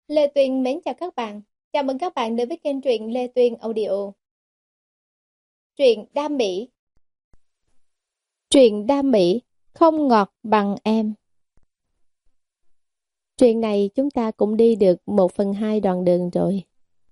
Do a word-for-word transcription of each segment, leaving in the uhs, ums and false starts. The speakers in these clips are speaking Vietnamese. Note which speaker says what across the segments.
Speaker 1: Lê Tuyên mến chào các bạn. Chào mừng các bạn đến với kênh truyện Lê Tuyên Audio. Truyện đam mỹ. Truyện đam mỹ không ngọt bằng em. Truyện này chúng ta cũng đi được một phần hai đoạn đường rồi.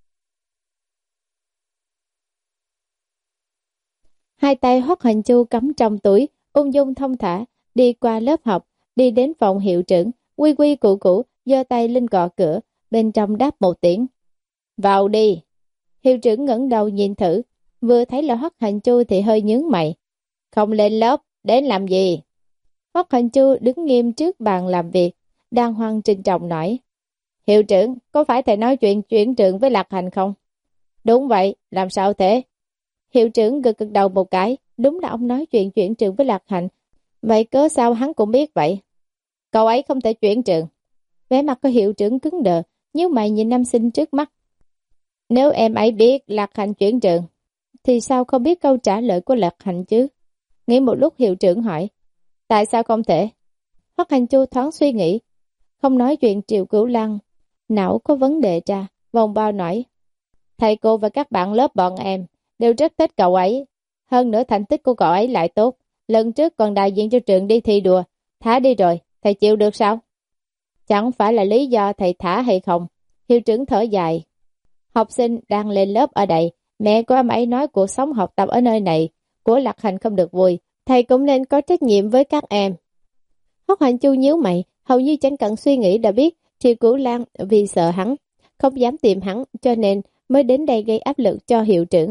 Speaker 1: Hai tay Hoắc Hoành Chu cắm trong túi, ung dung thông thả, đi qua lớp học, đi đến phòng hiệu trưởng, quy quy củ củ, giơ tay lên gõ cửa, bên trong đáp một tiếng. Vào đi. Hiệu trưởng ngẩng đầu nhìn thử, vừa thấy là Hoắc Hoành Chu thì hơi nhướng mày. Không lên lớp, đến làm gì? Hoắc Hoành Chu đứng nghiêm trước bàn làm việc, đang hoan trinh trọng nói. Hiệu trưởng, có phải thầy nói chuyện chuyển trường với Lạc Hành không? Đúng vậy, làm sao thế? Hiệu trưởng gật gật đầu một cái, đúng là ông nói chuyện chuyển trường với Lạc Hành. Vậy cớ sao hắn cũng biết vậy? Cậu ấy không thể chuyển trường. Vẻ mặt của hiệu trưởng cứng đờ, nhíu mày nhìn nam sinh trước mắt. Nếu em ấy biết Lạc Hành chuyển trường, thì sao không biết câu trả lời của Lạc Hành chứ? Nghĩ một lúc hiệu trưởng hỏi, tại sao không thể? Hoắc Hành Chu thoáng suy nghĩ, không nói chuyện Triệu Cửu Lăng, não có vấn đề ra, vòng bao nói, thầy cô và các bạn lớp bọn em đều rất thích cậu ấy, hơn nữa thành tích của cậu ấy lại tốt, lần trước còn đại diện cho trường đi thi đùa, thả đi rồi, thầy chịu được sao? Chẳng phải là lý do thầy thả hay không? Hiệu trưởng thở dài, học sinh đang lên lớp ở đây, mẹ của em ấy nói cuộc sống học tập ở nơi này của Lạc Hành không được vui, thầy cũng nên có trách nhiệm với các em. Hoắc Hoành Chu nhíu mày, hầu như chẳng cần suy nghĩ đã biết Triệu Cửu Lan vì sợ hắn, không dám tìm hắn cho nên mới đến đây gây áp lực cho hiệu trưởng.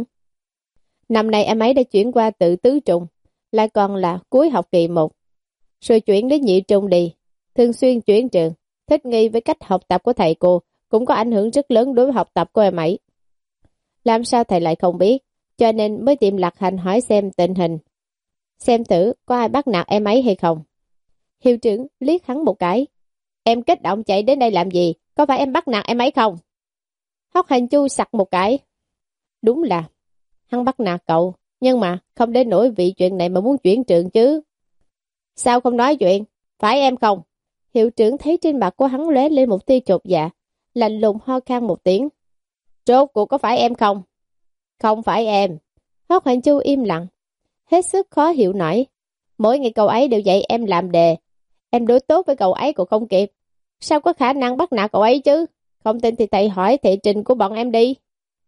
Speaker 1: Năm nay em ấy đã chuyển qua tự tứ trung, lại còn là cuối học kỳ một. Rồi chuyển đến nhị trung đi, thường xuyên chuyển trường, thích nghi với cách học tập của thầy cô, cũng có ảnh hưởng rất lớn đối với học tập của em ấy. Làm sao thầy lại không biết, cho nên mới tìm Lạc Hành hỏi xem tình hình. Xem thử có ai bắt nạt em ấy hay không. Hiệu trưởng liếc hắn một cái. Em kích động chạy đến đây làm gì, có phải em bắt nạt em ấy không? Hoắc Hành Chu sặc một cái. Đúng là, hắn bắt nạt cậu, nhưng mà không đến nỗi vì chuyện này mà muốn chuyển trường chứ. Sao không nói chuyện, phải em không? Hiệu trưởng thấy trên mặt của hắn lóe lên một tia chột dạ, lạnh lùng ho khan một tiếng. Rốt cuộc có phải em không? Không phải em. Hoắc Hoành Chu im lặng, hết sức khó hiểu nổi. Mỗi ngày cậu ấy đều dạy em làm đề, em đối tốt với cậu ấy còn không kịp, sao có khả năng bắt nạt cậu ấy chứ? Không tin thì thầy hỏi thị trình của bọn em đi.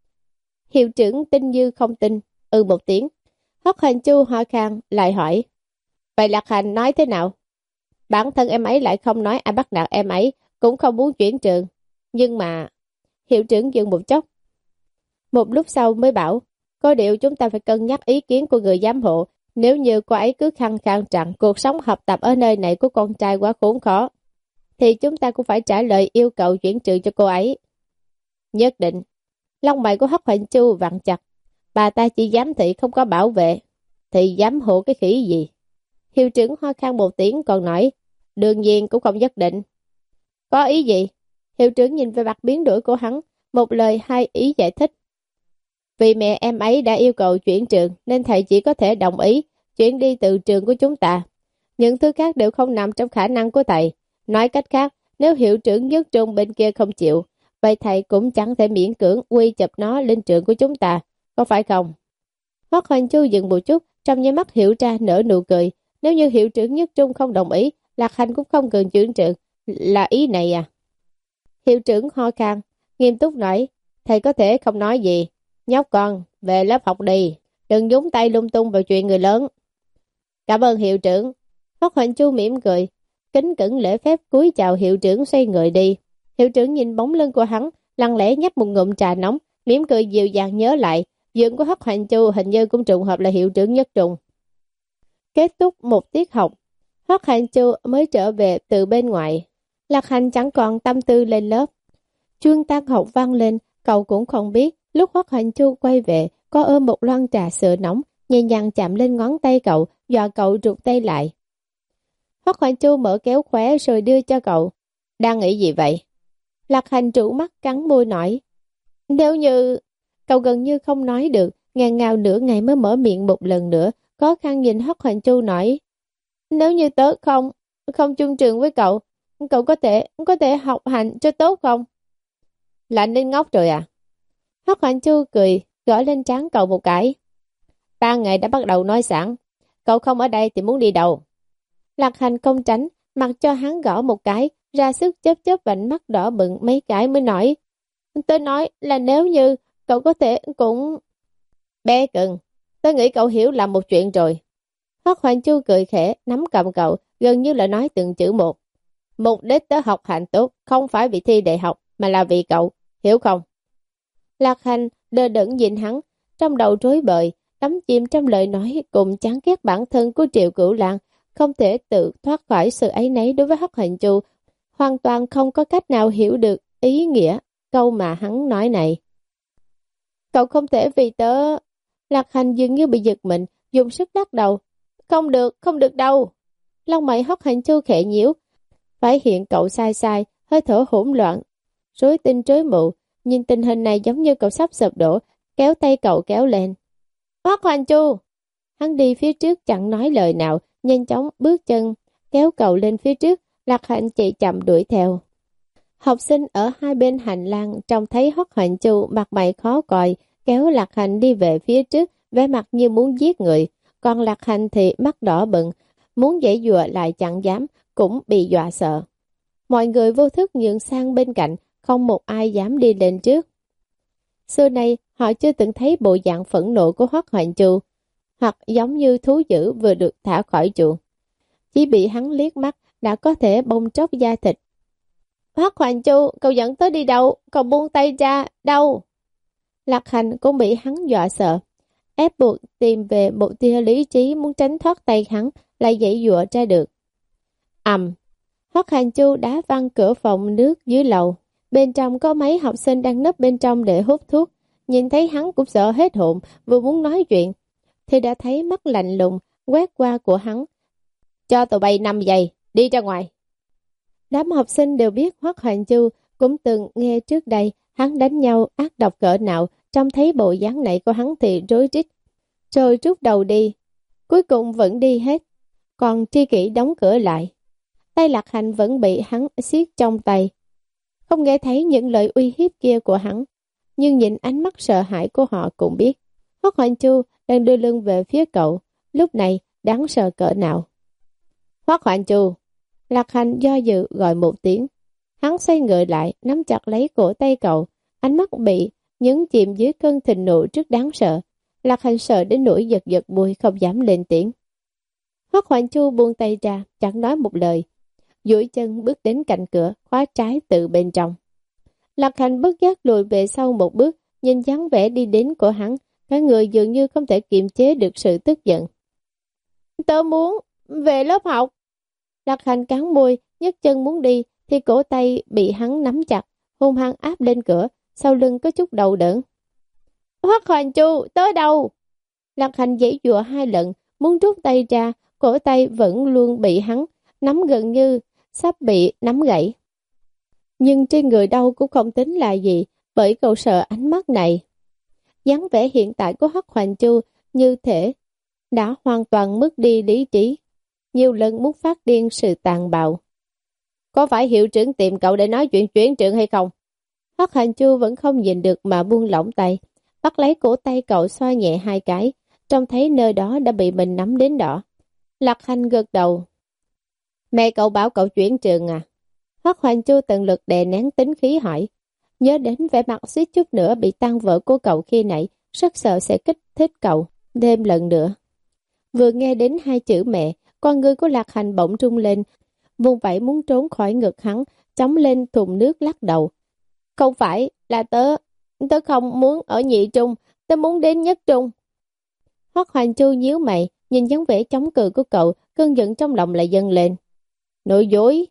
Speaker 1: Hiệu trưởng tin như không tin, ừ một tiếng. Hoắc Hoành Chu ho khan lại hỏi, vậy Lạc Hành nói thế nào? Bản thân em ấy lại không nói ai bắt nạt em ấy, cũng không muốn chuyển trường. Nhưng mà... Hiệu trưởng dừng một chốc. Một lúc sau mới bảo, có điều chúng ta phải cân nhắc ý kiến của người giám hộ. Nếu như cô ấy cứ khăng khăng rằng cuộc sống học tập ở nơi này của con trai quá khốn khó, thì chúng ta cũng phải trả lời yêu cầu chuyển trường cho cô ấy. Nhất định. Lông mày của Hoắc Hoành Chu vặn chặt. Bà ta chỉ giám thị không có bảo vệ, thì giám hộ cái khỉ gì? Hiệu trưởng ho khan một tiếng còn nói, đương nhiên cũng không nhất định. Có ý gì? Hiệu trưởng nhìn về mặt biến đổi của hắn, một lời hai ý giải thích. Vì mẹ em ấy đã yêu cầu chuyển trường nên thầy chỉ có thể đồng ý chuyển đi từ trường của chúng ta. Những thứ khác đều không nằm trong khả năng của thầy. Nói cách khác, nếu hiệu trưởng nhất trung bên kia không chịu, vậy thầy cũng chẳng thể miễn cưỡng quy chụp nó lên trường của chúng ta, có phải không? Hoắc Hoành Chu dừng một chút, trong nháy mắt hiểu ra nở nụ cười. Nếu như hiệu trưởng nhất trung không đồng ý, Lạc Hành cũng không cần chuyển trường, là ý này à? Hiệu trưởng ho khan, nghiêm túc nói, thầy có thể không nói gì. Nhóc con, về lớp học đi, đừng nhúng tay lung tung vào chuyện người lớn. Cảm ơn hiệu trưởng. Hoắc Hoành Chu mỉm cười, kính cẩn lễ phép cúi chào hiệu trưởng xoay người đi. Hiệu trưởng nhìn bóng lưng của hắn, lặng lẽ nhấp một ngụm trà nóng, mỉm cười dịu dàng nhớ lại, dưỡng của Hoắc Hoành Chu hình như cũng trùng hợp là hiệu trưởng nhất trùng. Kết thúc một tiết học, Hoắc Hoành Chu mới trở về từ bên ngoài. Lạc Hành chẳng còn tâm tư lên lớp. Chuông tan học vang lên, cậu cũng không biết. Lúc Hoắc Hoành Chu quay về, có ôm một lon trà sữa nóng, nhẹ nhàng chạm lên ngón tay cậu, dọa cậu rụt tay lại. Hoắc Hoành Chu mở kéo khóe rồi đưa cho cậu. Đang nghĩ gì vậy? Lạc Hành trụ mắt cắn môi nói. Nếu như... Cậu gần như không nói được, ngàn ngào nửa ngày mới mở miệng một lần nữa, khó khăn nhìn Hoắc Hoành Chu nói. Nếu như tớ không, không chung trường với cậu, cậu có thể, có thể học hành cho tốt không? Là anh đến ngốc rồi à? Hoắc Hoành Chu cười, gõ lên trán cậu một cái. Ta ngày đã bắt đầu nói sẵn, cậu không ở đây thì muốn đi đâu? Lạc Hành không tránh, mặc cho hắn gõ một cái, ra sức chớp chớp vành mắt đỏ bừng mấy cái mới nói. Tôi nói là nếu như cậu có thể cũng... Bé cưng, tôi nghĩ cậu hiểu lầm một chuyện rồi. Hoắc Hoành Chu cười khẽ, nắm cầm cậu, gần như là nói từng chữ một. Mục đích tớ học hành tốt, không phải vì thi đại học, mà là vì cậu, hiểu không? Lạc Hành đờ đẫn nhìn hắn, trong đầu rối bời, đắm chìm trong lời nói cùng chán ghét bản thân của Triệu Cửu Lan, không thể tự thoát khỏi sự áy náy đối với Hoắc Hoành Chu, hoàn toàn không có cách nào hiểu được ý nghĩa câu mà hắn nói này. Cậu không thể vì tớ... Lạc Hành dường như bị giật mình, dùng sức lắc đầu. Không được, không được đâu. Lông mày Hoắc Hoành Chu khẽ nhíu, phải hiện cậu sai sai, hơi thở hỗn loạn, rối tinh rối mù, nhìn tình hình này giống như cậu sắp sụp đổ, kéo tay cậu kéo lên. Hoắc Hoành Chu! Hắn đi phía trước chẳng nói lời nào, nhanh chóng bước chân, kéo cậu lên phía trước, Lạc Hành chạy chậm đuổi theo. Học sinh ở hai bên hành lang trông thấy Hoắc Hoành Chu mặt mày khó coi, kéo Lạc Hành đi về phía trước, vẻ mặt như muốn giết người, còn Lạc Hành thì mắt đỏ bừng, muốn giãy giụa lại chẳng dám, cũng bị dọa sợ. Mọi người vô thức nhượng sang bên cạnh, không một ai dám đi lên trước. Xưa nay, họ chưa từng thấy bộ dạng phẫn nộ của Hoắc Hoành Chu, hoặc giống như thú dữ vừa được thả khỏi chuồng. Chỉ bị hắn liếc mắt đã có thể bong tróc da thịt. Hoắc Hoành Chu, cậu dẫn tới đi đâu? Cậu buông tay ra, đâu? Lạc Hành cũng bị hắn dọa sợ, ép buộc tìm về một tia lý trí, muốn tránh thoát tay hắn, lại giãy giụa ra được. Ầm, Hoắc Hoành Chu đá văng cửa phòng nước dưới lầu. Bên trong có mấy học sinh đang nấp bên trong để hút thuốc, nhìn thấy hắn cũng sợ hết hồn, vừa muốn nói chuyện thì đã thấy mắt lạnh lùng quét qua của hắn. Cho tụi bay năm giây, đi ra ngoài. Đám học sinh đều biết Hoắc Hoành Chu, cũng từng nghe trước đây hắn đánh nhau ác độc cỡ nào, trông thấy bộ dáng này của hắn thì rối rít, rồi rút đầu đi. Cuối cùng vẫn đi hết, còn Tri Kỷ đóng cửa lại. Tay Lạc Hành vẫn bị hắn siết trong tay. Không nghe thấy những lời uy hiếp kia của hắn, nhưng nhìn ánh mắt sợ hãi của họ cũng biết Hoắc Hoành Chu đang đưa lưng về phía cậu, lúc này đáng sợ cỡ nào. Hoắc Hoành Chu! Lạc Hành do dự gọi một tiếng. Hắn xoay người lại, nắm chặt lấy cổ tay cậu, ánh mắt bị nhấn chìm dưới cơn thịnh nộ rất đáng sợ. Lạc Hành sợ đến nỗi giật giật môi, không dám lên tiếng. Hoắc Hoành Chu buông tay ra, chẳng nói một lời, duỗi chân bước đến cạnh cửa, khóa trái từ bên trong. Lạc Hành bất giác lùi về sau một bước, nhìn dáng vẻ đi đến của hắn, cả người dường như không thể kiềm chế được sự tức giận. Tớ muốn về lớp học. Lạc Hành cắn môi, nhấc chân muốn đi, thì cổ tay bị hắn nắm chặt, hung hăng áp lên cửa, sau lưng có chút đầu đớn. Hoắc Hoành Chu, tới đâu? Lạc Hành giãy giụa hai lần, muốn rút tay ra, cổ tay vẫn luôn bị hắn nắm gần như sắp bị nắm gãy. Nhưng trên người đau cũng không tính là gì, bởi cậu sợ ánh mắt này. Dáng vẻ hiện tại của Hoắc Hoành Chu như thể đã hoàn toàn mất đi lý trí, nhiều lần muốn phát điên sự tàn bạo. Có phải hiệu trưởng tìm cậu để nói chuyện chuyển trường hay không? Hoắc Hoành Chu vẫn không nhìn được mà buông lỏng tay, bắt lấy cổ tay cậu xoa nhẹ hai cái, trông thấy nơi đó đã bị mình nắm đến đỏ. Lạc Hành gật đầu. Mẹ cậu bảo cậu chuyển trường à? Hoắc Hoành Chu tận lực đè nén tính khí hỏi. Nhớ đến vẻ mặt suýt chút nữa bị tan vỡ của cậu khi nãy, rất sợ sẽ kích thích cậu thêm lần nữa. Vừa nghe đến hai chữ mẹ, con người của Lạc Hành bỗng rung lên, vùng vẫy muốn trốn khỏi ngực hắn, chống lên thùng nước lắc đầu. Không phải là tớ, tớ không muốn ở nhị trung, tớ muốn đến nhất trung. Hoắc Hoành Chu nhíu mày, nhìn dáng vẻ chống cự của cậu, cơn giận trong lòng lại dâng lên. Nội dối!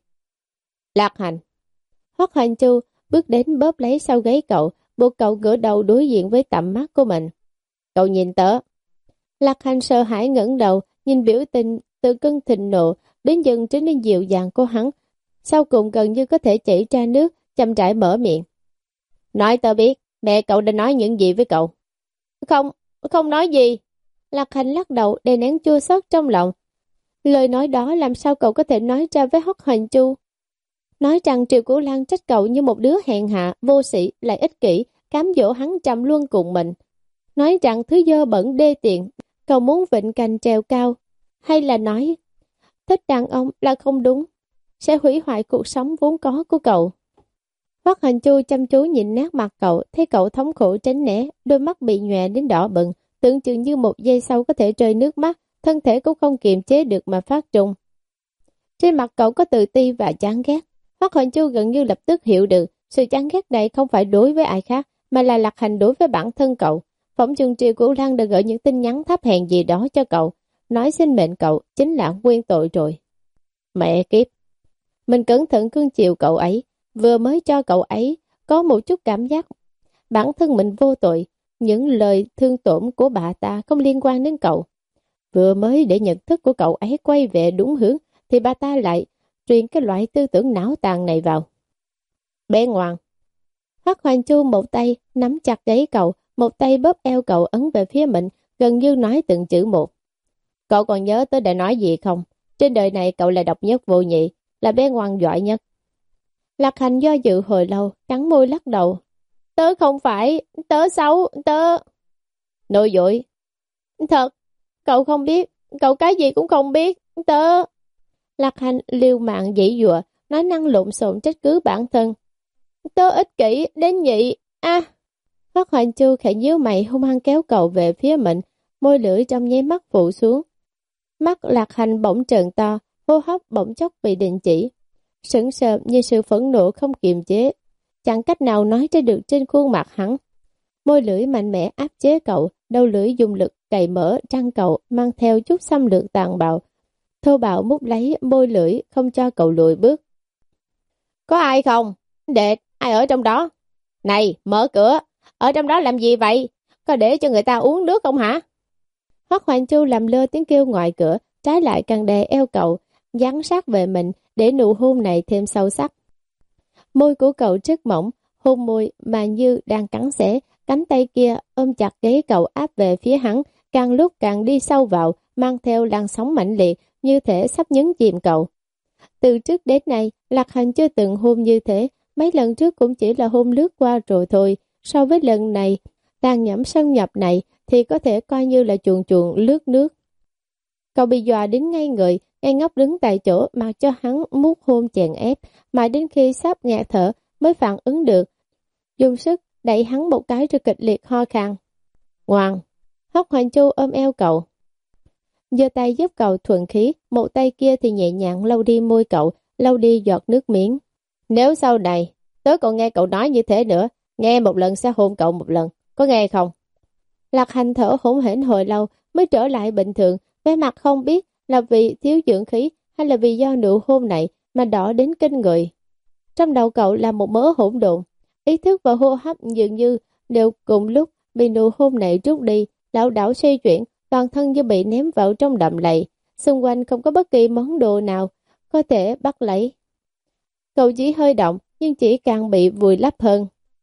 Speaker 1: Lạc Hành! Hoắc Hoành Chu bước đến bóp lấy sau gáy cậu, buộc cậu ngửa đầu đối diện với tầm mắt của mình. Cậu nhìn tớ. Lạc Hành sợ hãi ngẩng đầu, nhìn biểu tình từ cơn thịnh nộ đến dần trở nên dịu dàng của hắn, sau cùng gần như có thể chảy ra nước, chậm rãi mở miệng. Nói tớ biết, mẹ cậu đã nói những gì với cậu? Không, không nói gì. Lạc Hành lắc đầu, đè nén chua xót trong lòng. Lời nói đó làm sao cậu có thể nói ra với Hoắc Hoành Chu? nói rằng Triệu Cửu Lan trách cậu như một đứa hèn hạ, vô sĩ, lại ích kỷ, cám dỗ hắn trầm luân cùng mình. Nói rằng thứ dơ bẩn đê tiện, cậu muốn vịnh cành trèo cao, hay là nói thích đàn ông là không đúng, sẽ hủy hoại cuộc sống vốn có của cậu. Hoắc Hành Chu chăm chú nhìn nét mặt cậu, thấy cậu thống khổ tránh né, đôi mắt bị nhòe đến đỏ bừng, tưởng chừng như một giây sau có thể rơi nước mắt, thân thể cũng không kiềm chế được mà phát trung. Trên mặt cậu có tự ti và chán ghét. Hoắc Hành Chu gần như lập tức hiểu được, sự chán ghét này không phải đối với ai khác, mà là Lạc Hành đối với bản thân cậu. Phỏng chừng Triệu Cửu Lan đã gửi những tin nhắn thấp hèn gì đó cho cậu, nói sinh mệnh cậu chính là nguyên tội rồi. Mẹ kiếp! Mình cẩn thận cưng chiều cậu ấy, vừa mới cho cậu ấy có một chút cảm giác bản thân mình vô tội, những lời thương tổn của bà ta không liên quan đến cậu. Vừa mới để nhận thức của cậu ấy quay về đúng hướng, thì bà ta lại truyền cái loại tư tưởng não tàn này vào. Bé ngoan! Hoắc Hoành Chu một tay nắm chặt gáy cậu, một tay bóp eo cậu ấn về phía mình, gần như nói từng chữ một. Cậu còn nhớ tôi đã nói gì không? Trên đời này cậu là độc nhất vô nhị, là bé ngoan giỏi nhất. Lạc Hành do dự hồi lâu, cắn môi lắc đầu. Tớ không phải, tớ xấu, tớ... Nội dội. Thật, cậu không biết, cậu cái gì cũng không biết, tớ... Lạc Hành liều mạng dãy dụa, nói năng lộn xộn trách cứ bản thân. Tớ ích kỷ, đến nhị, a à. Hoắc Hoành Chu khẽ nhíu mày hung hăng kéo cậu về phía mình, môi lưỡi trong nháy mắt phụ xuống. Mắt Lạc Hành bỗng trợn to, hô hấp bỗng chốc bị đình chỉ. Sững sờ như sự phẫn nộ không kiềm chế, chẳng cách nào nói ra được trên khuôn mặt hắn. Môi lưỡi mạnh mẽ áp chế cậu, đầu lưỡi dùng lực cày mở răng cậu, mang theo chút xâm lược tàn bạo. Thô bạo mút lấy môi lưỡi, không cho cậu lùi bước. Có ai không? Đệ, ai ở trong đó? Này, mở cửa, ở trong đó làm gì vậy? Có để cho người ta uống nước không hả? Hoắc Hoành Chu làm lơ tiếng kêu ngoài cửa, trái lại càng đè eo cậu, dán sát về mình để nụ hôn này thêm sâu sắc. Môi của cậu rất mỏng, hôn môi mà như đang cắn xé, cánh tay kia ôm chặt gáy cậu áp về phía hắn, càng lúc càng đi sâu vào, mang theo làn sóng mạnh liệt, như thể sắp nhấn chìm cậu. Từ trước đến nay, Lạc Hành chưa từng hôn như thế, mấy lần trước cũng chỉ là hôn lướt qua rồi thôi. So với lần này, tàn nhẫn xâm nhập này thì có thể coi như là chuồn chuồn lướt nước. Cậu bị dọa đến ngay người, ngay ngốc đứng tại chỗ mặc cho hắn mút hôn chèn ép, mà đến khi sắp nghẹt thở mới phản ứng được. Dùng sức đẩy hắn một cái rồi kịch liệt ho khan. Ngoan! Hoắc Hoành Chu ôm eo cậu, giơ tay giúp cậu thuận khí, một tay kia thì nhẹ nhàng lau đi môi cậu, lau đi giọt nước miếng. Nếu sau này tớ còn nghe cậu nói như thế nữa, nghe một lần sẽ hôn cậu một lần, có nghe không? Lạc Hành thở hổn hển hồi lâu mới trở lại bình thường, vẻ mặt không biết là vì thiếu dưỡng khí hay là vì do nụ hôn này mà đỏ đến kinh người. Trong đầu cậu là một mớ hỗn độn, ý thức và hô hấp dường như đều cùng lúc bị nụ hôn này rút đi, lảo đảo xoay chuyển, toàn thân như bị ném vào trong đầm lầy, xung quanh không có bất kỳ món đồ nào có thể bắt lấy. Cậu chỉ hơi động, nhưng chỉ càng bị vùi lấp hơn.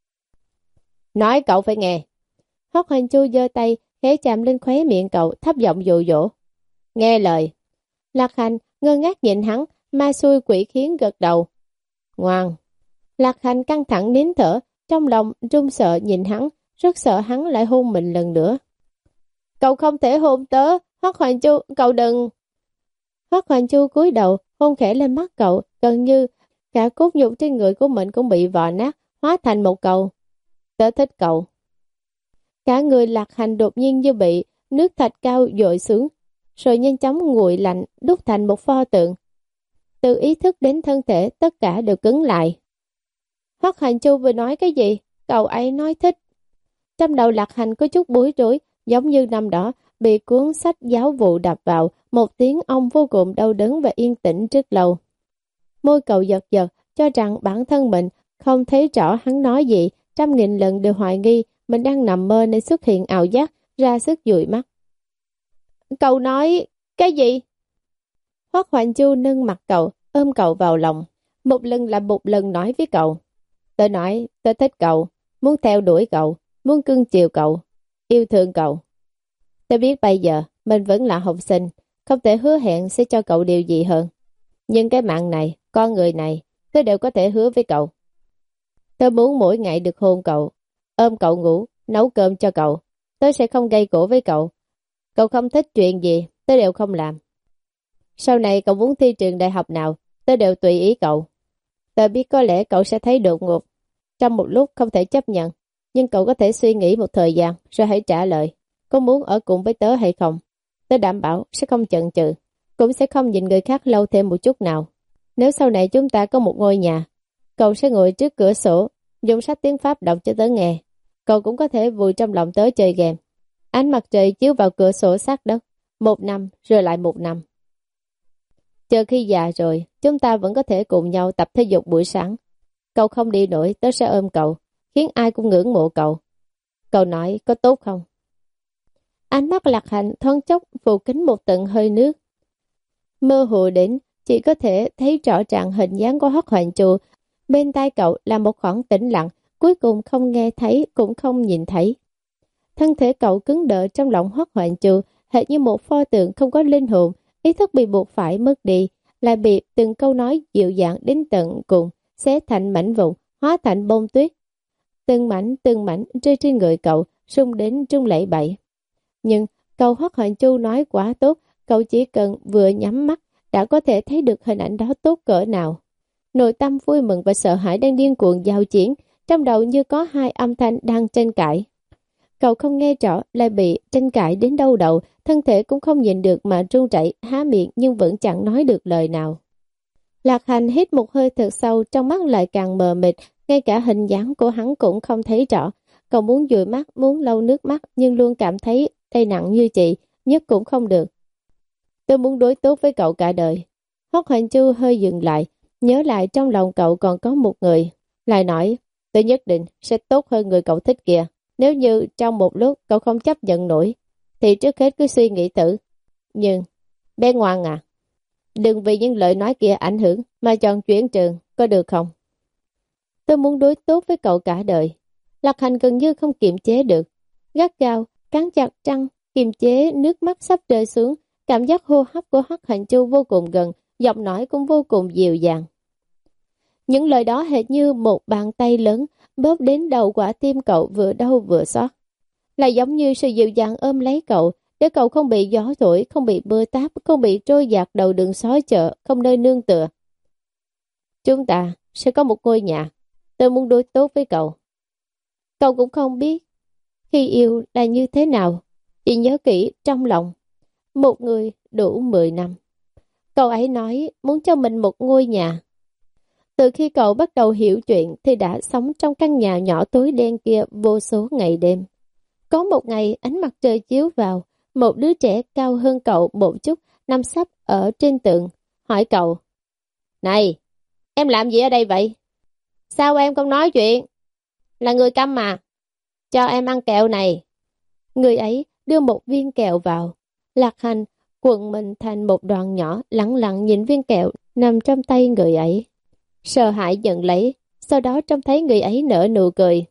Speaker 1: Nói cậu phải nghe. Hoắc Hoành Chu giơ tay, khẽ chạm lên khóe miệng cậu, thấp giọng dụ dỗ. Nghe lời. Lạc Hành ngơ ngác nhìn hắn, ma xui quỷ khiến gật đầu. Ngoan. Lạc Hành căng thẳng nín thở, trong lòng run sợ nhìn hắn, rất sợ hắn lại hôn mình lần nữa. Cậu không thể hôn tớ, Hoắc Hoành Chu, cậu đừng. Hoắc Hoành Chu cúi đầu, hôn khẽ lên mắt cậu, gần như cả cốt nhục trên người của mình cũng bị vò nát, hóa thành một câu. Tớ thích cậu. Cả người Lạc Hành đột nhiên như bị nước thạch cao dội xuống, rồi nhanh chóng nguội lạnh, đúc thành một pho tượng. Từ ý thức đến thân thể, tất cả đều cứng lại. Hoắc Hành Chu vừa nói cái gì? Cậu ấy nói thích. Trong đầu Lạc Hành có chút bối rối, giống như năm đó bị cuốn sách giáo vụ đập vào, một tiếng ông vô cùng đau đớn và yên tĩnh rất lâu. Môi cậu giật giật, cho rằng bản thân mình không thấy rõ hắn nói gì, trăm nghìn lần đều hoài nghi mình đang nằm mơ nên xuất hiện ảo giác, ra sức dụi mắt. Cậu nói cái gì? Hoắc Hoành Chu nâng mặt cậu, ôm cậu vào lòng, một lần là một lần nói với cậu. Tớ nói, tớ thích cậu, muốn theo đuổi cậu, muốn cưng chiều cậu, yêu thương cậu. Tớ biết bây giờ mình vẫn là học sinh, không thể hứa hẹn sẽ cho cậu điều gì hơn. Nhưng cái mạng này, con người này, tôi đều có thể hứa với cậu. Tôi muốn mỗi ngày được hôn cậu, ôm cậu ngủ, nấu cơm cho cậu. Tôi sẽ không gây gổ với cậu. Cậu không thích chuyện gì, tôi đều không làm. Sau này cậu muốn thi trường đại học nào, tôi đều tùy ý cậu. Tôi biết có lẽ cậu sẽ thấy đột ngột, trong một lúc không thể chấp nhận, nhưng cậu có thể suy nghĩ một thời gian, rồi hãy trả lời, có muốn ở cùng với tớ hay không? Tớ đảm bảo sẽ không chần chừ, cũng sẽ không nhìn người khác lâu thêm một chút nào. Nếu sau này chúng ta có một ngôi nhà, cậu sẽ ngồi trước cửa sổ, dùng sách tiếng Pháp đọc cho tớ nghe. Cậu cũng có thể vùi trong lòng tớ chơi game. Ánh mặt trời chiếu vào cửa sổ sát đất, một năm rồi lại một năm. Chờ khi già rồi, chúng ta vẫn có thể cùng nhau tập thể dục buổi sáng. Cậu không đi nổi, tớ sẽ ôm cậu, khiến ai cũng ngưỡng mộ cậu. Cậu nói có tốt không? Ánh mắt Lạc Hạnh thoáng chốc phủ kín một tầng hơi nước. Mơ hồ đến, chỉ có thể thấy rõ ràng hình dáng của Hoắc Hoành Chu. Bên tai cậu là một khoảng tĩnh lặng, cuối cùng không nghe thấy cũng không nhìn thấy. Thân thể cậu cứng đờ trong lòng Hoắc Hoành Chu, hệt như một pho tượng không có linh hồn, ý thức bị buộc phải mất đi, lại bị từng câu nói dịu dàng đến tận cùng xé thành mảnh vụn, hóa thành bông tuyết. Từng mảnh từng mảnh rơi trên người cậu, rung đến rung lẩy bẩy. Nhưng cậu Hoắc Hoành Chu nói quá tốt, cậu chỉ cần vừa nhắm mắt đã có thể thấy được hình ảnh đó tốt cỡ nào. Nội tâm vui mừng và sợ hãi đang điên cuồng giao chiến, trong đầu như có hai âm thanh đang tranh cãi. Cậu không nghe rõ, lại bị tranh cãi đến đau đầu, thân thể cũng không nhìn được mà run rẩy, há miệng nhưng vẫn chẳng nói được lời nào. Lạc Hành hít một hơi thật sâu, trong mắt lại càng mờ mịt, ngay cả hình dáng của hắn cũng không thấy rõ. Cậu muốn dụi mắt, muốn lau nước mắt, nhưng luôn cảm thấy đây nặng như chị, nhất cũng không được. Tôi muốn đối tốt với cậu cả đời. Hoắc Hoành Chu hơi dừng lại, nhớ lại trong lòng cậu còn có một người, lại nói, tôi nhất định sẽ tốt hơn người cậu thích kìa. Nếu như trong một lúc cậu không chấp nhận nổi, thì trước hết cứ suy nghĩ thử. Nhưng, bé ngoan à, đừng vì những lời nói kia ảnh hưởng mà chọn chuyển trường, có được không? Tôi muốn đối tốt với cậu cả đời. Lạc Hành gần như không kiềm chế được, gắt gao, cắn chặt răng, kiềm chế nước mắt sắp rơi xuống. Cảm giác hô hấp của Hoắc Hoành Chu vô cùng gần, giọng nói cũng vô cùng dịu dàng. Những lời đó hệt như một bàn tay lớn bóp đến đầu quả tim cậu, vừa đau vừa xót. Là giống như sự dịu dàng ôm lấy cậu, để cậu không bị gió thổi, không bị mưa táp, không bị trôi dạt đầu đường xó chợ, không nơi nương tựa. Chúng ta sẽ có một ngôi nhà. Tôi muốn đối tốt với cậu. Cậu cũng không biết khi yêu là như thế nào, chỉ nhớ kỹ trong lòng. Một người đủ mười năm. Cậu ấy nói muốn cho mình một ngôi nhà. Từ khi cậu bắt đầu hiểu chuyện thì đã sống trong căn nhà nhỏ tối đen kia vô số ngày đêm. Có một ngày ánh mặt trời chiếu vào, một đứa trẻ cao hơn cậu một chút nằm sấp ở trên tường, hỏi cậu: Này, em làm gì ở đây vậy? Sao em không nói chuyện? Là người câm mà. Cho em ăn kẹo này. Người ấy đưa một viên kẹo vào. Lạc Hành cuộn mình thành một đoàn nhỏ, lặng lặng nhìn viên kẹo nằm trong tay người ấy. Sợ hãi nhận lấy, sau đó trông thấy người ấy nở nụ cười.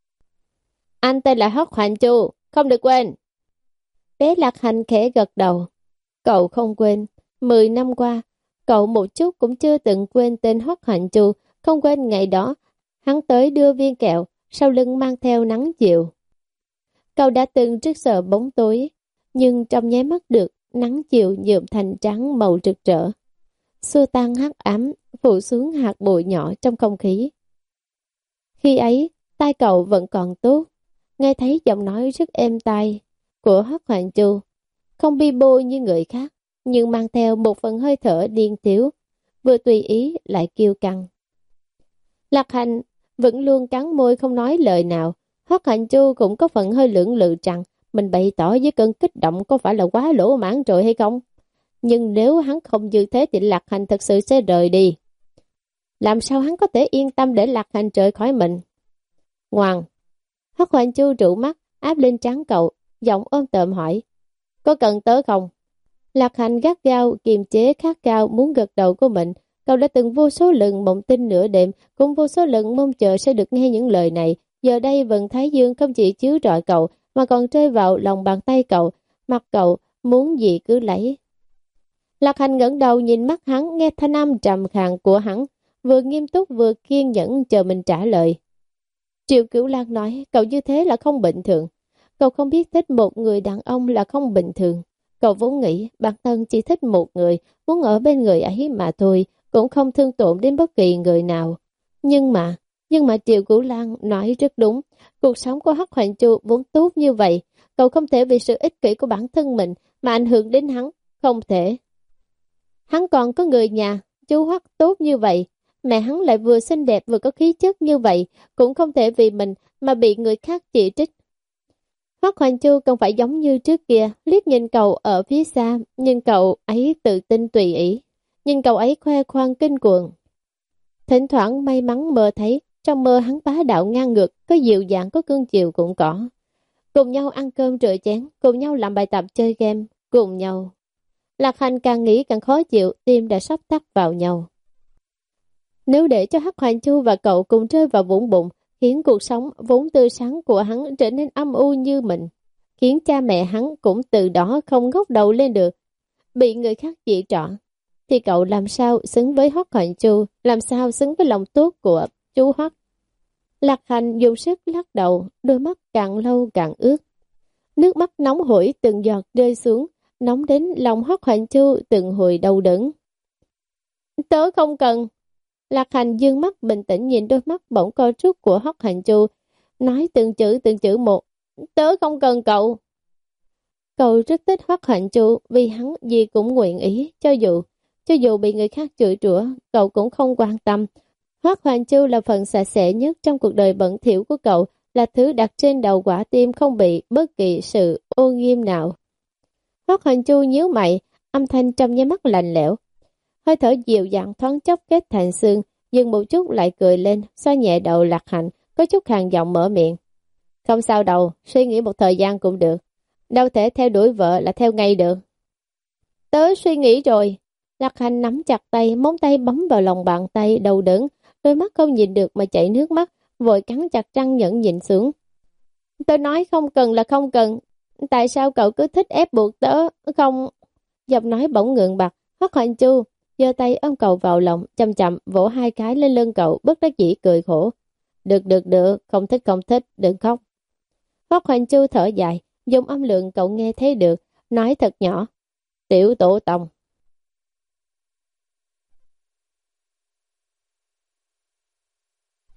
Speaker 1: Anh tên là Hoắc Hoành Chu, không được quên. Bé Lạc Hành khẽ gật đầu. Cậu không quên, mười năm qua, cậu một chút cũng chưa từng quên tên Hoắc Hoành Chu, không quên ngày đó, hắn tới đưa viên kẹo, sau lưng mang theo nắng chiều. Cậu đã từng rất sợ bóng tối, nhưng trong nháy mắt được nắng chiều nhuộm thành trắng màu rực rỡ, xua tan hắc ám, phủ xuống hạt bụi nhỏ trong không khí. Khi ấy, tai cậu vẫn còn tốt, nghe thấy giọng nói rất êm tai của Hoắc Hoành Chu, không bi bô như người khác, nhưng mang theo một phần hơi thở điên tiếu, vừa tùy ý lại kiêu căng. Lạc Hành vẫn luôn cắn môi không nói lời nào. Hoắc Hoành Chu cũng có phần hơi lưỡng lự rằng mình bày tỏ với cơn kích động có phải là quá lỗ mãn rồi hay không. Nhưng nếu hắn không như thế thì Lạc Hành thật sự sẽ rời đi. Làm sao hắn có thể yên tâm để Lạc Hành rời khỏi mình? Ngoan! Hoắc Hoành Chu trụ mắt, áp lên trán cậu, giọng ôm tợm hỏi. Có cần tớ không? Lạc Hành gắt gao, kiềm chế khát khao muốn gật đầu của mình. Cậu đã từng vô số lần mộng tinh nửa đêm, cũng vô số lần mong chờ sẽ được nghe những lời này. Giờ đây vầng thái dương không chỉ chiếu rọi cậu, mà còn rơi vào lòng bàn tay cậu. Mặt cậu muốn gì cứ lấy. Lạc Hành ngẩng đầu nhìn mắt hắn, nghe thanh âm trầm khàn của hắn, vừa nghiêm túc vừa kiên nhẫn chờ mình trả lời. Triệu Cửu Lan nói, cậu như thế là không bình thường. Cậu không biết thích một người đàn ông là không bình thường. Cậu vốn nghĩ bản thân chỉ thích một người, muốn ở bên người ấy mà thôi, cũng không thương tổn đến bất kỳ người nào. Nhưng mà, nhưng mà Triệu Cửu Lan nói rất đúng. Cuộc sống của Hắc Hoành Chu vốn tốt như vậy. Cậu không thể vì sự ích kỷ của bản thân mình mà ảnh hưởng đến hắn. Không thể. Hắn còn có người nhà, chú Hoắc tốt như vậy. Mẹ hắn lại vừa xinh đẹp vừa có khí chất như vậy. Cũng không thể vì mình mà bị người khác chỉ trích. Hoắc Hoành Chu không phải giống như trước kia, liếc nhìn cậu ở phía xa, nhìn cậu ấy tự tin tùy ý, nhìn cậu ấy khoe khoang kinh cuồng. Thỉnh thoảng may mắn mơ thấy, trong mơ hắn bá đạo ngang ngược, có dịu dàng có cương chiều cũng có. Cùng nhau ăn cơm rửa chén, cùng nhau làm bài tập chơi game, cùng nhau. Lạc Hành càng nghĩ càng khó chịu, tim đã sắp tắt vào nhau. Nếu để cho Hắc Hoành Chu và cậu cùng rơi vào vũng bụng, khiến cuộc sống vốn tươi sáng của hắn trở nên âm u như mình, khiến cha mẹ hắn cũng từ đó không ngóc đầu lên được, bị người khác chỉ trỏ, thì cậu làm sao xứng với Hoắc Hoành Chu, làm sao xứng với lòng tốt của chú Hoắc. Lạc Hành dùng sức lắc đầu, đôi mắt càng lâu càng ướt. Nước mắt nóng hổi từng giọt rơi xuống, nóng đến lòng Hoắc Hoành Chu từng hồi đau đớn. Tớ không cần. Lạc Hành dương mắt bình tĩnh nhìn đôi mắt bỗng co rút của Hoắc Hoành Chu, nói từng chữ từng chữ một. Tớ không cần cậu. Cậu rất thích Hoắc Hoành Chu, vì hắn gì cũng nguyện ý, cho dù cho dù bị người khác chửi rủa, cậu cũng không quan tâm. Hoắc Hoành Chu là phần sạch sẽ nhất trong cuộc đời bẩn thỉu của cậu, là thứ đặt trên đầu quả tim không bị bất kỳ sự ô nghiêm nào. Hoắc Hoành Chu nhíu mày, âm thanh trong nháy mắt lạnh lẽo. Hơi thở dịu dàng thoáng chốc kết thành xương, dừng một chút lại cười lên, xoa nhẹ đầu Lạc Hành, có chút hàng giọng mở miệng. Không sao đâu, suy nghĩ một thời gian cũng được. Đâu thể theo đuổi vợ là theo ngay được. Tớ suy nghĩ rồi. Lạc Hành nắm chặt tay, móng tay bấm vào lòng bàn tay, đầu đớn, đôi mắt không nhìn được mà chảy nước mắt, vội cắn chặt răng nhẫn nhịn xuống. Tớ nói không cần là không cần. Tại sao cậu cứ thích ép buộc tớ, không? Giọng nói bỗng ngượng bặt, Hoắc Hoành Chu giơ tay ôm cậu vào lòng, chậm chậm vỗ hai cái lên lưng cậu, bất đắc dĩ cười khổ. Được được được, không thích không thích, đừng khóc. Hoắc Hoành Chu thở dài, dùng âm lượng cậu nghe thấy được, nói thật nhỏ. Tiểu tổ tông.